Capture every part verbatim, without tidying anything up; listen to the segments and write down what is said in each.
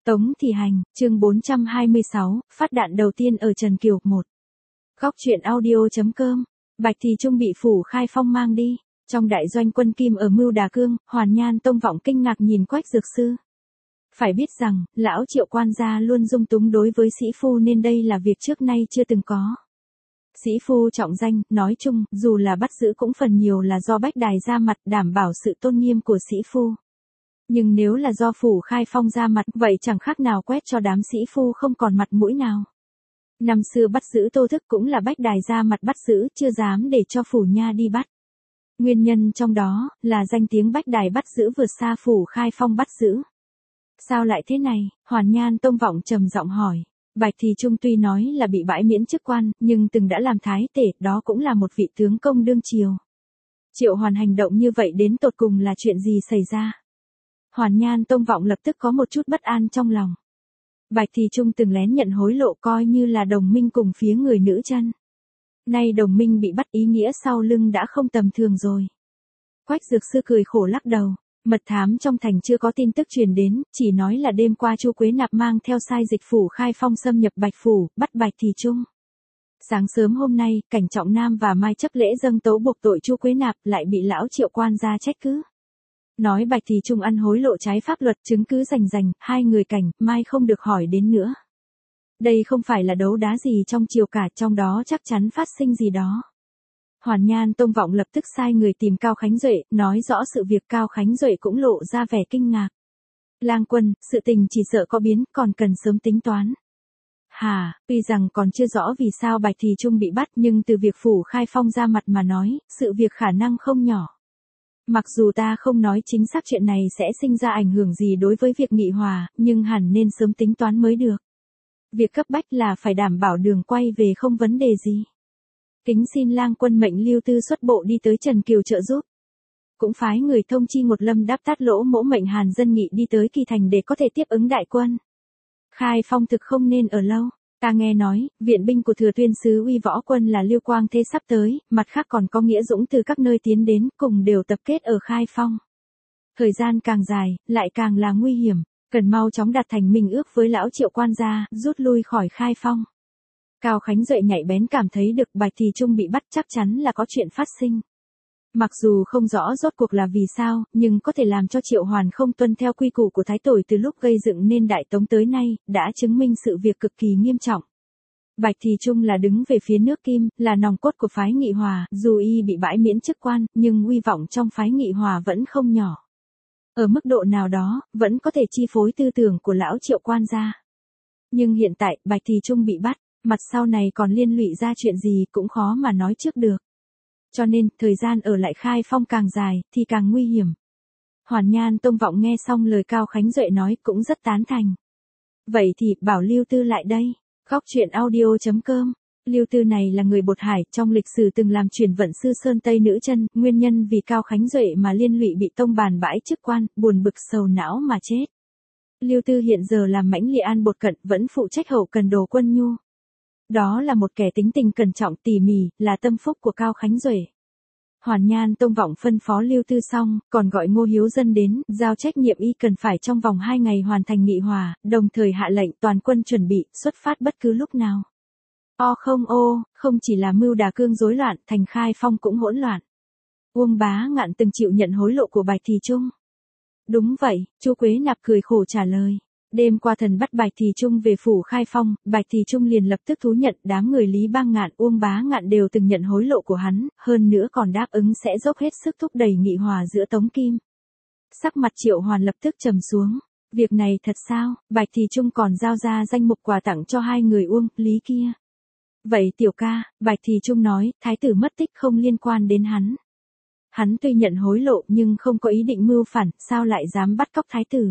Tống Thị Hành, chương bốn trăm hai mươi sáu, phát đạn đầu tiên ở Trần Kiều, một. Góc truyện audio.com, Bạch Thị Trung bị Phủ Khai Phong mang đi. Trong đại doanh quân Kim ở Mưu Đà Cương, Hoàn Nhan Tông Vọng kinh ngạc nhìn Quách Dược Sư. Phải biết rằng, lão Triệu quan gia luôn dung túng đối với sĩ phu nên đây là việc trước nay chưa từng có. Sĩ phu trọng danh, nói chung, dù là bắt giữ cũng phần nhiều là do Bách Đài ra mặt đảm bảo sự tôn nghiêm của sĩ phu. Nhưng nếu là do Phủ Khai Phong ra mặt, vậy chẳng khác nào quét cho đám sĩ phu không còn mặt mũi nào. Năm xưa bắt giữ Tô Thức cũng là Bách Đài ra mặt bắt giữ, chưa dám để cho Phủ Nha đi bắt. Nguyên nhân trong đó, là danh tiếng Bách Đài bắt giữ vượt xa Phủ Khai Phong bắt giữ. Sao lại thế này? Hoàn Nhan Tông Vọng trầm giọng hỏi. Bạch Thị Trung tuy nói là bị bãi miễn chức quan, nhưng từng đã làm thái tể, đó cũng là một vị tướng công đương triều. Triệu Hoàn hành động như vậy đến tột cùng là chuyện gì xảy ra? Hoàn Nhan Tông Vọng lập tức có một chút bất an trong lòng. Bạch Thị Trung từng lén nhận hối lộ coi như là đồng minh cùng phía người nữ chân. Nay đồng minh bị bắt ý nghĩa sau lưng đã không tầm thường rồi. Quách Dược Sư cười khổ lắc đầu. Mật thám trong thành chưa có tin tức truyền đến, chỉ nói là đêm qua Chu Quế Nạp mang theo sai dịch Phủ Khai Phong xâm nhập Bạch Phủ, bắt Bạch Thị Trung. Sáng sớm hôm nay, Cảnh Trọng Nam và Mai chấp lễ dâng tấu buộc tội Chu Quế Nạp lại bị lão Triệu quan gia trách cứ. Nói Bạch Thị Trung ăn hối lộ trái pháp luật, chứng cứ rành rành, hai người Cảnh, Mai không được hỏi đến nữa. Đây không phải là đấu đá gì trong triều cả, trong đó chắc chắn phát sinh gì đó. Hoàn Nhan Tông Vọng lập tức sai người tìm Cao Khánh Duệ, nói rõ sự việc. Cao Khánh Duệ cũng lộ ra vẻ kinh ngạc. Lang quân, sự tình chỉ sợ có biến, còn cần sớm tính toán. Hà, tuy rằng còn chưa rõ vì sao Bạch Thị Trung bị bắt, nhưng từ việc Phủ Khai Phong ra mặt mà nói, sự việc khả năng không nhỏ. Mặc dù ta không nói chính xác chuyện này sẽ sinh ra ảnh hưởng gì đối với việc nghị hòa, nhưng hẳn nên sớm tính toán mới được. Việc cấp bách là phải đảm bảo đường quay về không vấn đề gì. Kính xin Lang quân mệnh Lưu Tư xuất bộ đi tới Trần Kiều trợ giúp. Cũng phái người thông chi một Lâm Đáp Tát Lỗ mỗ mệnh Hàn Dân Nghị đi tới Kỳ Thành để có thể tiếp ứng đại quân. Khai Phong thực không nên ở lâu. Ta nghe nói, viện binh của Thừa Tuyên sứ Uy Võ quân là Lưu Quang Thế sắp tới, mặt khác còn có Nghĩa Dũng từ các nơi tiến đến, cùng đều tập kết ở Khai Phong. Thời gian càng dài, lại càng là nguy hiểm, cần mau chóng đạt thành minh ước với lão Triệu quan gia, rút lui khỏi Khai Phong. Cao Khánh Duệ nhạy bén cảm thấy được Bạch Thị Trung bị bắt chắc chắn là có chuyện phát sinh. Mặc dù không rõ rốt cuộc là vì sao, nhưng có thể làm cho Triệu Hoàn không tuân theo quy củ của Thái Tổ từ lúc gây dựng nên Đại Tống tới nay, đã chứng minh sự việc cực kỳ nghiêm trọng. Bạch Thị Trung là đứng về phía nước Kim, là nòng cốt của phái Nghị Hòa, dù y bị bãi miễn chức quan, nhưng uy vọng trong phái Nghị Hòa vẫn không nhỏ. Ở mức độ nào đó, vẫn có thể chi phối tư tưởng của lão Triệu quan gia. Nhưng hiện tại, Bạch Thị Trung bị bắt, mặt sau này còn liên lụy ra chuyện gì cũng khó mà nói trước được. Cho nên, thời gian ở lại Khai Phong càng dài, thì càng nguy hiểm. Hoàn Nhan Tông Vọng nghe xong lời Cao Khánh Duệ nói cũng rất tán thành. Vậy thì, bảo Lưu Tư lại đây. Góc truyện audio.com. Lưu Tư này là người Bột Hải, trong lịch sử từng làm chuyển vận sư Sơn Tây nữ chân, nguyên nhân vì Cao Khánh Duệ mà liên lụy bị tông bàn bãi chức quan, buồn bực sầu não mà chết. Lưu Tư hiện giờ làm mãnh Li An Bột Cận, vẫn phụ trách hậu cần đồ quân nhu. Đó là một kẻ tính tình cẩn trọng tỉ mỉ, là tâm phúc của Cao Khánh Duệ. Hoàn Nhan Tông Vọng phân phó Lưu Tư xong, còn gọi Ngô Hiếu Dân đến, giao trách nhiệm y cần phải trong vòng hai ngày hoàn thành nghị hòa, đồng thời hạ lệnh toàn quân chuẩn bị, xuất phát bất cứ lúc nào. O không ô, không chỉ là Mưu Đà Cương rối loạn, thành Khai Phong cũng hỗn loạn. Uông Bá Ngạn từng chịu nhận hối lộ của Bạch Thị Trung. Đúng vậy, Chu Quế Nạp cười khổ trả lời. Đêm qua thần bắt Bạch Thị Trung về Phủ Khai Phong, Bạch Thị Trung liền lập tức thú nhận đám người Lý Bang Ngạn, Uông Bá Ngạn đều từng nhận hối lộ của hắn, hơn nữa còn đáp ứng sẽ dốc hết sức thúc đẩy nghị hòa giữa Tống Kim. Sắc mặt Triệu Hoàn lập tức trầm xuống. Việc này thật sao? Bạch Thị Trung còn giao ra danh mục quà tặng cho hai người Uông, Lý kia. Vậy tiểu ca, Bạch Thị Trung nói, thái tử mất tích không liên quan đến hắn. Hắn tuy nhận hối lộ nhưng không có ý định mưu phản, sao lại dám bắt cóc thái tử?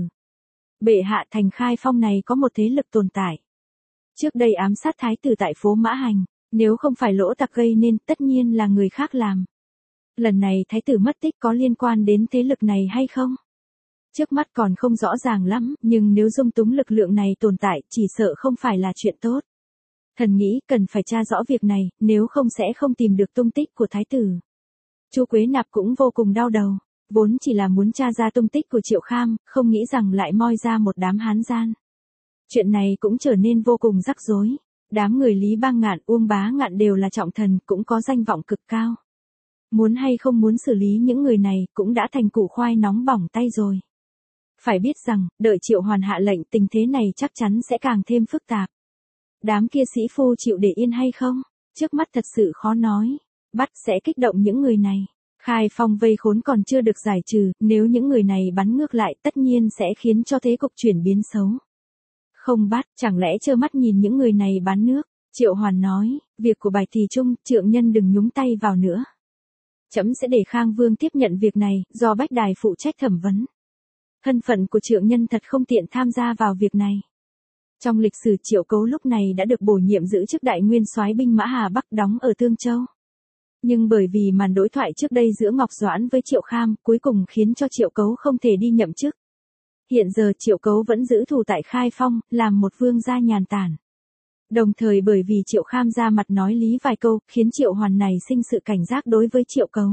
Bệ hạ, thành Khai Phong này có một thế lực tồn tại. Trước đây ám sát thái tử tại phố Mã Hành, nếu không phải lỗ tặc gây nên, tất nhiên là người khác làm. Lần này thái tử mất tích có liên quan đến thế lực này hay không? Trước mắt còn không rõ ràng lắm, nhưng nếu dung túng lực lượng này tồn tại, chỉ sợ không phải là chuyện tốt. Thần nghĩ cần phải tra rõ việc này, nếu không sẽ không tìm được tung tích của thái tử. Chu Quế Nạp cũng vô cùng đau đầu. Vốn chỉ là muốn tra ra tung tích của Triệu Kham, không nghĩ rằng lại moi ra một đám hán gian. Chuyện này cũng trở nên vô cùng rắc rối. Đám người Lý Bang Ngạn, Uông Bá Ngạn đều là trọng thần, cũng có danh vọng cực cao. Muốn hay không muốn xử lý những người này cũng đã thành củ khoai nóng bỏng tay rồi. Phải biết rằng, đợi Triệu Hoàn hạ lệnh tình thế này chắc chắn sẽ càng thêm phức tạp. Đám kia sĩ phu chịu để yên hay không? Trước mắt thật sự khó nói. Bắt sẽ kích động những người này. Khai Phong vây khốn còn chưa được giải trừ, nếu những người này bắn ngược lại tất nhiên sẽ khiến cho thế cục chuyển biến xấu. Không bắt, chẳng lẽ trơ mắt nhìn những người này bán nước? Triệu Hoàn nói, việc của Bạch Thì Trung, trượng nhân đừng nhúng tay vào nữa. Trẫm sẽ để Khang Vương tiếp nhận việc này, do Bách Đài phụ trách thẩm vấn. Thân phận của trượng nhân thật không tiện tham gia vào việc này. Trong lịch sử Triệu Cấu lúc này đã được bổ nhiệm giữ chức đại nguyên soái binh mã Hà Bắc đóng ở Tương Châu. Nhưng bởi vì màn đối thoại trước đây giữa Ngọc Doãn với Triệu Kham, cuối cùng khiến cho Triệu Cấu không thể đi nhậm chức. Hiện giờ Triệu Cấu vẫn giữ thù tại Khai Phong, làm một vương gia nhàn tản. Đồng thời bởi vì Triệu Kham ra mặt nói lý vài câu, khiến Triệu Hoàn này sinh sự cảnh giác đối với Triệu Cấu.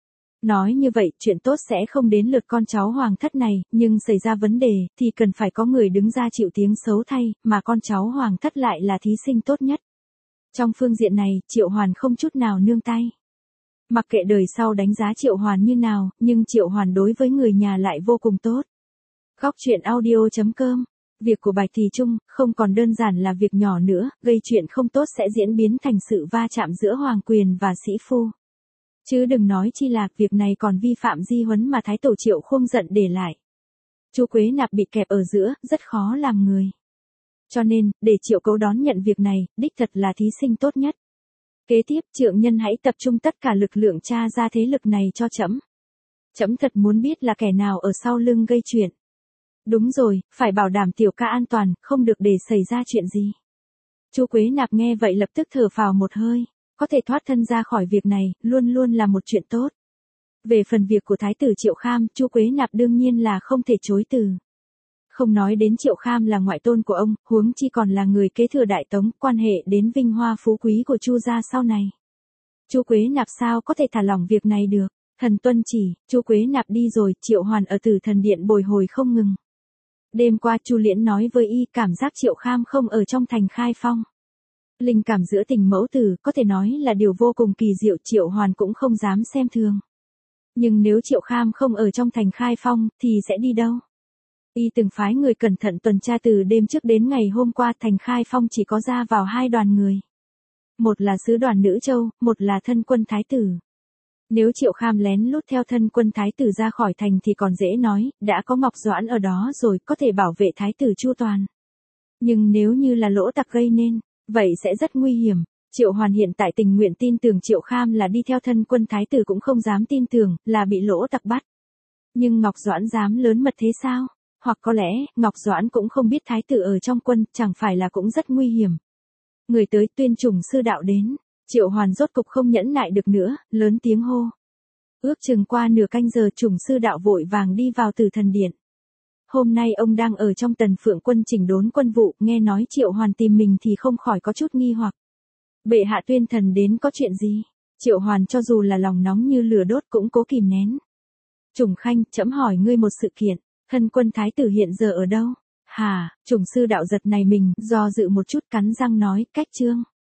Nói như vậy, chuyện tốt sẽ không đến lượt con cháu hoàng thất này, nhưng xảy ra vấn đề, thì cần phải có người đứng ra chịu tiếng xấu thay, mà con cháu hoàng thất lại là thí sinh tốt nhất. Trong phương diện này, Triệu Hoàn không chút nào nương tay. Mặc kệ đời sau đánh giá Triệu Hoàn như nào, nhưng Triệu Hoàn đối với người nhà lại vô cùng tốt. Góc truyện audio chấm com. Việc của Bạch Thì Trung không còn đơn giản là việc nhỏ nữa, gây chuyện không tốt sẽ diễn biến thành sự va chạm giữa hoàng quyền và sĩ phu. Chứ đừng nói chi là việc này còn vi phạm di huấn mà Thái Tổ Triệu Khung giận để lại. Chu Quế Nạp bị kẹp ở giữa, rất khó làm người. Cho nên, để Triệu Cấu đón nhận việc này, đích thật là thí sinh tốt nhất. Kế tiếp, trượng nhân hãy tập trung tất cả lực lượng tra ra thế lực này cho trẫm. Trẫm thật muốn biết là kẻ nào ở sau lưng gây chuyện. Đúng rồi, phải bảo đảm tiểu ca an toàn, không được để xảy ra chuyện gì. Chu Quế Nạp nghe vậy lập tức thở phào một hơi, có thể thoát thân ra khỏi việc này, luôn luôn là một chuyện tốt. Về phần việc của Thái tử Triệu Kham, Chu Quế Nạp đương nhiên là không thể chối từ. Không nói đến Triệu Kham là ngoại tôn của ông, huống chi còn là người kế thừa Đại Tống, quan hệ đến vinh hoa phú quý của Chu gia sau này. Chu Quế Nạp sao có thể thả lỏng việc này được? Thần tuân chỉ, Chu Quế Nạp đi rồi, Triệu Hoàn ở Tử Thần Điện bồi hồi không ngừng. Đêm qua Chu Liễn nói với y cảm giác Triệu Kham không ở trong thành Khai Phong. Linh cảm giữa tình mẫu tử có thể nói là điều vô cùng kỳ diệu, Triệu Hoàn cũng không dám xem thường. Nhưng nếu Triệu Kham không ở trong thành Khai Phong thì sẽ đi đâu? Y từng phái người cẩn thận tuần tra từ đêm trước đến ngày hôm qua, thành Khai Phong chỉ có ra vào hai đoàn người. Một là sứ đoàn Nữ Châu, một là thân quân Thái tử. Nếu Triệu Kham lén lút theo thân quân Thái tử ra khỏi thành thì còn dễ nói, đã có Ngọc Doãn ở đó rồi, có thể bảo vệ Thái tử chu toàn. Nhưng nếu như là lỗ tặc gây nên, vậy sẽ rất nguy hiểm. Triệu Hoàn hiện tại tình nguyện tin tưởng Triệu Kham là đi theo thân quân Thái tử cũng không dám tin tưởng là bị lỗ tặc bắt. Nhưng Ngọc Doãn dám lớn mật thế sao? Hoặc có lẽ, Ngọc Doãn cũng không biết Thái tử ở trong quân, chẳng phải là cũng rất nguy hiểm. Người tới, Tuyên Chủng sư đạo đến. Triệu Hoàn rốt cục không nhẫn nại được nữa, lớn tiếng hô. Ước chừng qua nửa canh giờ, Chủng sư đạo vội vàng đi vào Tử Thần Điện. Hôm nay ông đang ở trong Tần Phượng quân chỉnh đốn quân vụ, nghe nói Triệu Hoàn tìm mình thì không khỏi có chút nghi hoặc. Bệ hạ tuyên thần đến có chuyện gì? Triệu Hoàn cho dù là lòng nóng như lửa đốt cũng cố kìm nén. Chủng Khanh, trẫm hỏi ngươi một sự kiện, thân quân Thái tử hiện giờ ở đâu? Hà, Chủng sư đạo giật này mình, do dự một chút cắn răng nói, cách trương.